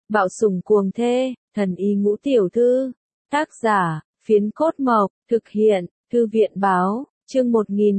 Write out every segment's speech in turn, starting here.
Bạo sủng cuồng thê, thần y ngũ tiểu thư. Tác giả, Phiến Cốt Mộc, thực hiện, Thư viện báo, chương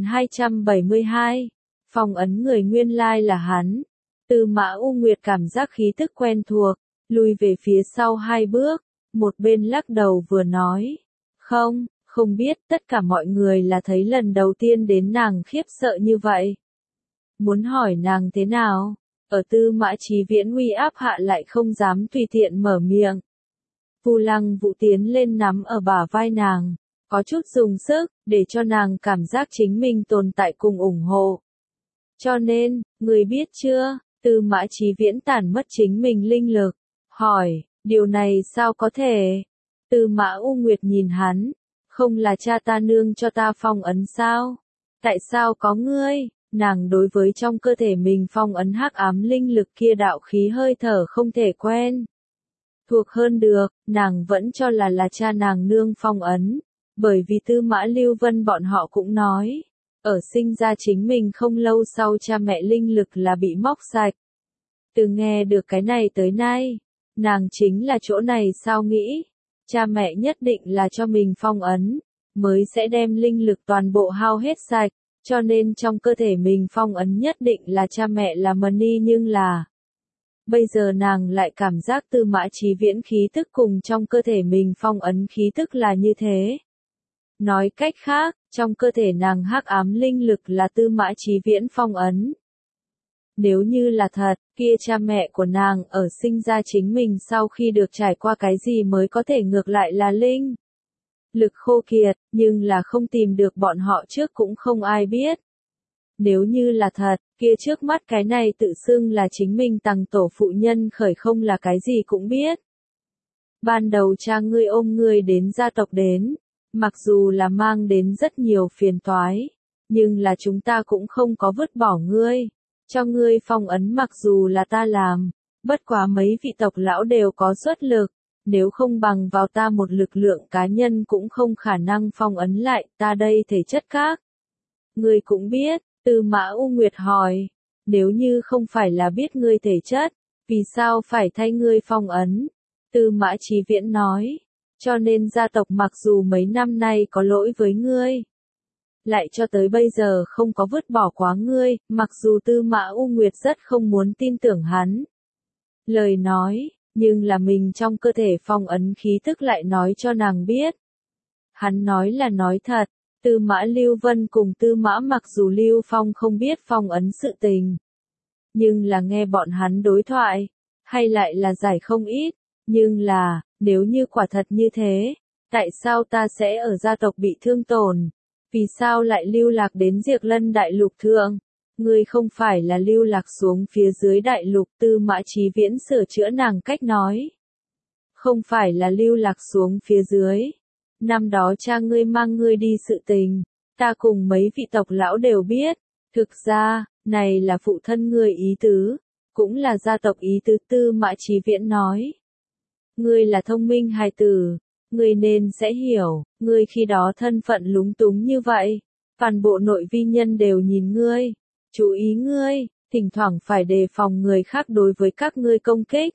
1272. Phong ấn người nguyên lai là hắn. Tư Mã U Nguyệt cảm giác khí tức quen thuộc, lùi về phía sau 2 bước, một bên lắc đầu vừa nói. Không biết, tất cả mọi người là thấy lần đầu tiên đến nàng khiếp sợ như vậy. Muốn hỏi nàng thế nào? Ở Tư Mã Chí Viễn uy áp hạ lại không dám tùy tiện mở miệng. Vu Lăng Vũ tiến lên nắm ở bả vai nàng, có chút dùng sức, để cho nàng cảm giác chính mình tồn tại cùng ủng hộ. Cho nên, người biết chưa, Tư Mã Chí Viễn tản mất chính mình linh lực. Hỏi, điều này sao có thể? Tư Mã U Nguyệt nhìn hắn, không là cha ta nương cho ta phong ấn sao? Tại sao có ngươi? Nàng đối với trong cơ thể mình phong ấn hắc ám linh lực kia đạo khí hơi thở không thể quen thuộc hơn được, nàng vẫn cho là cha nàng nương phong ấn, bởi vì Tư Mã Lưu Vân bọn họ cũng nói, ở sinh ra chính mình không lâu sau cha mẹ linh lực là bị móc sạch. Từ nghe được cái này tới nay, nàng chính là chỗ này sao nghĩ, cha mẹ nhất định là cho mình phong ấn, mới sẽ đem linh lực toàn bộ hao hết sạch. Cho nên trong cơ thể mình phong ấn nhất định là cha mẹ là Mani, nhưng là bây giờ nàng lại cảm giác Tư Mã Chí Viễn khí tức cùng trong cơ thể mình phong ấn khí tức là như thế. Nói cách khác, trong cơ thể nàng hắc ám linh lực là Tư Mã Chí Viễn phong ấn. Nếu như là thật, kia cha mẹ của nàng ở sinh ra chính mình sau khi được trải qua cái gì mới có thể ngược lại là linh lực khô kiệt, nhưng là không tìm được bọn họ trước cũng không ai biết. Nếu như là thật, kia trước mắt cái này tự xưng là chính mình tằng tổ phụ nhân khởi không là cái gì cũng biết. Ban đầu cha ngươi ôm ngươi đến gia tộc đến, mặc dù là mang đến rất nhiều phiền toái, nhưng là chúng ta cũng không có vứt bỏ ngươi. Cho ngươi phong ấn mặc dù là ta làm, bất quá mấy vị tộc lão đều có xuất lực. Nếu không bằng vào ta một lực lượng cá nhân cũng không khả năng phong ấn lại ta đây thể chất khác. Ngươi cũng biết, Tư Mã U Nguyệt hỏi, nếu như không phải là biết ngươi thể chất, vì sao phải thay ngươi phong ấn? Tư Mã Chí Viễn nói, cho nên gia tộc mặc dù mấy năm nay có lỗi với ngươi, lại cho tới bây giờ không có vứt bỏ quá ngươi, mặc dù Tư Mã U Nguyệt rất không muốn tin tưởng hắn. Lời nói. Nhưng là mình trong cơ thể phong ấn khí tức lại nói cho nàng biết. Hắn nói là nói thật, Tư Mã Lưu Vân cùng Tư Mã mặc dù Lưu Phong không biết phong ấn sự tình. Nhưng là nghe bọn hắn đối thoại, hay lại là giải không ít, nhưng là, nếu như quả thật như thế, tại sao ta sẽ ở gia tộc bị thương tổn? Vì sao lại lưu lạc đến Diệp Lân Đại Lục thượng? Ngươi không phải là lưu lạc xuống phía dưới đại lục. Tư Mã Chí Viễn sửa chữa nàng cách nói. Không phải là lưu lạc xuống phía dưới. Năm đó cha ngươi mang ngươi đi sự tình, ta cùng mấy vị tộc lão đều biết. Thực ra, này là phụ thân ngươi ý tứ, cũng là gia tộc ý tứ. Tư Mã Chí Viễn nói. Ngươi là thông minh hài tử, ngươi nên sẽ hiểu, ngươi khi đó thân phận lúng túng như vậy, toàn bộ nội vi nhân đều nhìn ngươi. Chú ý ngươi, thỉnh thoảng phải đề phòng người khác đối với các ngươi công kích.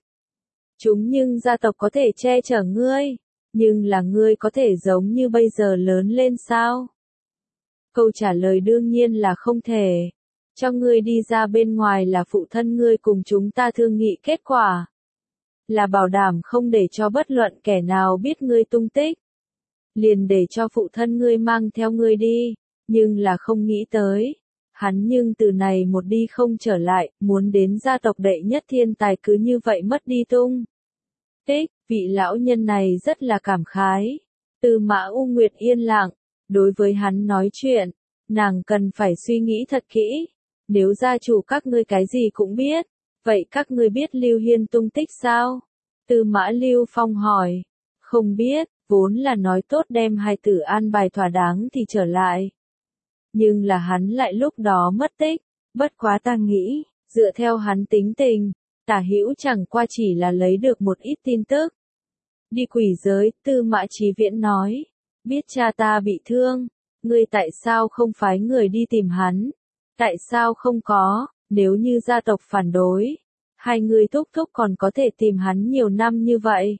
Nhưng gia tộc có thể che chở ngươi, nhưng là ngươi có thể giống như bây giờ lớn lên sao? Câu trả lời đương nhiên là không thể. Cho ngươi đi ra bên ngoài là phụ thân ngươi cùng chúng ta thương nghị kết quả. Là bảo đảm không để cho bất luận kẻ nào biết ngươi tung tích. Liền để cho phụ thân ngươi mang theo ngươi đi, nhưng là không nghĩ tới. Hắn nhưng từ này một đi không trở lại, muốn đến gia tộc đệ nhất thiên tài cứ như vậy mất đi tung tích. Vị lão nhân này rất là cảm khái. Tư Mã U Nguyệt yên lặng, đối với hắn nói chuyện, nàng cần phải suy nghĩ thật kỹ. Nếu gia chủ các ngươi cái gì cũng biết, vậy các ngươi biết Lưu Hiên tung tích sao? Tư Mã Lưu Phong hỏi. Không biết, vốn là nói tốt đem hai tử an bài thỏa đáng thì trở lại. Nhưng là hắn lại lúc đó mất tích, bất quá ta nghĩ, dựa theo hắn tính tình, Tả Hữu chẳng qua chỉ là lấy được một ít tin tức. Đi quỷ giới, Tư Mã Chí Viễn nói, biết cha ta bị thương, ngươi tại sao không phái người đi tìm hắn? Tại sao không có, nếu như gia tộc phản đối, hai người thúc thúc còn có thể tìm hắn nhiều năm như vậy.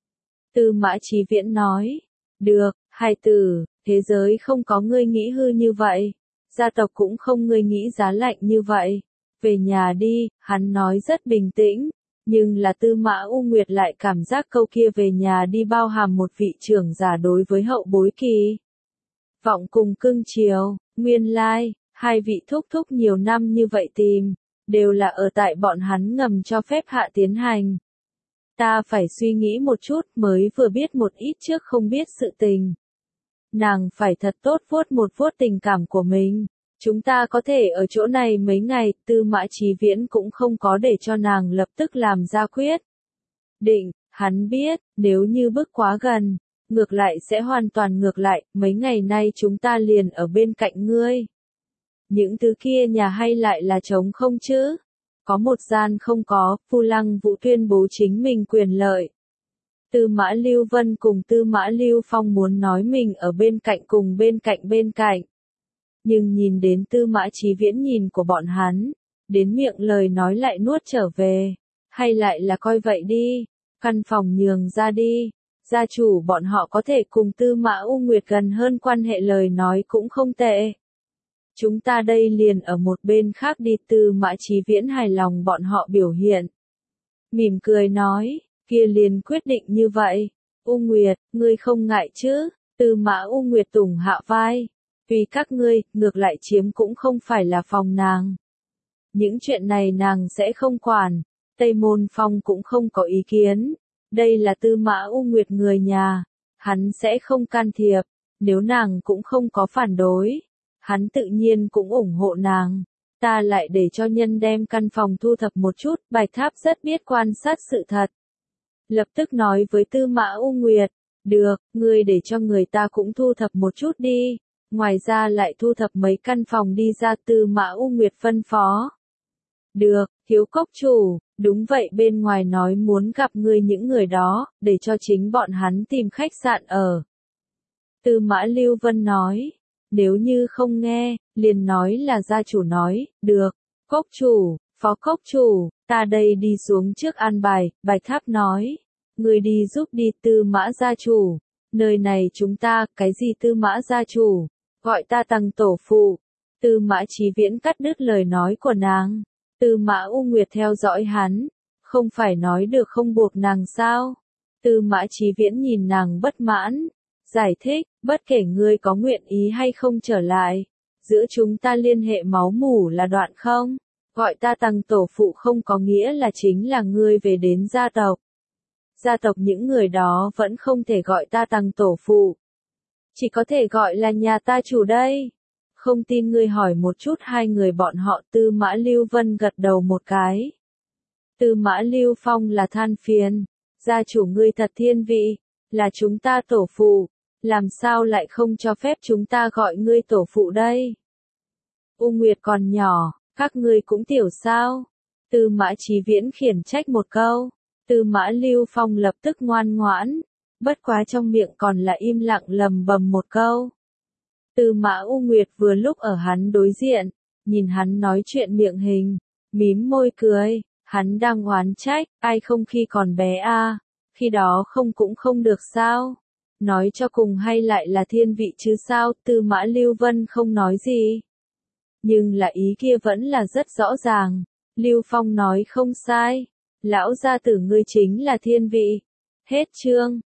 Tư Mã Chí Viễn nói, được, hai tử, thế giới không có ngươi nghĩ hư như vậy, gia tộc cũng không ngươi nghĩ giá lạnh như vậy. Về nhà đi, hắn nói rất bình tĩnh, nhưng là Tư Mã U Nguyệt lại cảm giác câu kia về nhà đi bao hàm một vị trưởng giả đối với hậu bối kỳ vọng cùng cưng chiều. Nguyên lai, hai vị thúc thúc nhiều năm như vậy tìm, đều là ở tại bọn hắn ngầm cho phép hạ tiến hành. Ta phải suy nghĩ một chút mới vừa biết một ít trước không biết sự tình. Nàng phải thật tốt vuốt một vuốt tình cảm của mình. Chúng ta có thể ở chỗ này mấy ngày, Tư Mã Chí Viễn cũng không có để cho nàng lập tức làm ra quyết định, hắn biết, nếu như bước quá gần, ngược lại sẽ hoàn toàn ngược lại, mấy ngày nay chúng ta liền ở bên cạnh ngươi. Những thứ kia nhà hay lại là trống không chứ? Có một gian không có, Phu Lăng Vũ tuyên bố chính mình quyền lợi. Tư Mã Lưu Vân cùng Tư Mã Lưu Phong muốn nói mình ở bên cạnh cùng bên cạnh. Nhưng nhìn đến Tư Mã Chí Viễn nhìn của bọn hắn, đến miệng lời nói lại nuốt trở về, hay lại là coi vậy đi, căn phòng nhường ra đi, gia chủ bọn họ có thể cùng Tư Mã U Nguyệt gần hơn quan hệ lời nói cũng không tệ. Chúng ta đây liền ở một bên khác đi. Tư Mã Chí Viễn hài lòng bọn họ biểu hiện. Mỉm cười nói, kia liền quyết định như vậy. U Nguyệt, ngươi không ngại chứ? Tư Mã U Nguyệt tùng hạ vai. Vì các ngươi, ngược lại chiếm cũng không phải là phòng nàng. Những chuyện này nàng sẽ không quản. Tây Môn Phong cũng không có ý kiến. Đây là Tư Mã U Nguyệt người nhà. Hắn sẽ không can thiệp. Nếu nàng cũng không có phản đối, hắn tự nhiên cũng ủng hộ nàng. Ta lại để cho nhân đem căn phòng thu thập một chút. Bạch Tháp rất biết quan sát sự thật. Lập tức nói với Tư Mã U Nguyệt, được, ngươi để cho người ta cũng thu thập một chút đi. Ngoài ra lại thu thập mấy căn phòng đi ra. Tư Mã U Nguyệt phân phó. Được, Thiếu Cốc chủ, đúng vậy, bên ngoài nói muốn gặp ngươi những người đó, để cho chính bọn hắn tìm khách sạn ở. Tư Mã Lưu Vân nói, nếu như không nghe, liền nói là gia chủ nói, được, Cốc chủ, Phó Cốc chủ, ta đây đi xuống trước an bài. Bạch Tháp nói, ngươi đi giúp đi. Tư Mã gia chủ, nơi này chúng ta, cái gì Tư Mã gia chủ, gọi ta Tăng tổ phụ. Tư Mã Chí Viễn cắt đứt lời nói của nàng. Tư Mã U Nguyệt theo dõi hắn, không phải nói được không buộc nàng sao? Tư Mã Chí Viễn nhìn nàng bất mãn, giải thích, bất kể ngươi có nguyện ý hay không trở lại, giữa chúng ta liên hệ máu mủ là đoạn không? Gọi ta Tăng tổ phụ không có nghĩa là chính là ngươi về đến gia tộc. Gia tộc những người đó vẫn không thể gọi ta Tăng tổ phụ. Chỉ có thể gọi là nhà ta chủ đây. Không tin ngươi hỏi một chút hai người bọn họ. Tư Mã Lưu Vân gật đầu một cái. Tư Mã Lưu Phong là than phiền. Gia chủ ngươi thật thiên vị, là chúng ta tổ phụ, làm sao lại không cho phép chúng ta gọi ngươi tổ phụ đây? U Nguyệt còn nhỏ, các ngươi cũng tiểu sao? Tư Mã Chí Viễn khiển trách một câu. Tư Mã Lưu Phong lập tức ngoan ngoãn, bất quá trong miệng còn là im lặng lầm bầm một câu. Tư Mã U Nguyệt vừa lúc ở hắn đối diện, nhìn hắn nói chuyện miệng hình, mím môi cười, hắn đang oán trách, ai không khi còn bé a, khi đó không cũng không được sao? Nói cho cùng hay lại là thiên vị chứ sao? Tư Mã Lưu Vân không nói gì, nhưng là ý kia vẫn là rất rõ ràng. Lưu Phong nói không sai, lão gia tử ngươi chính là thiên vị. Hết chương.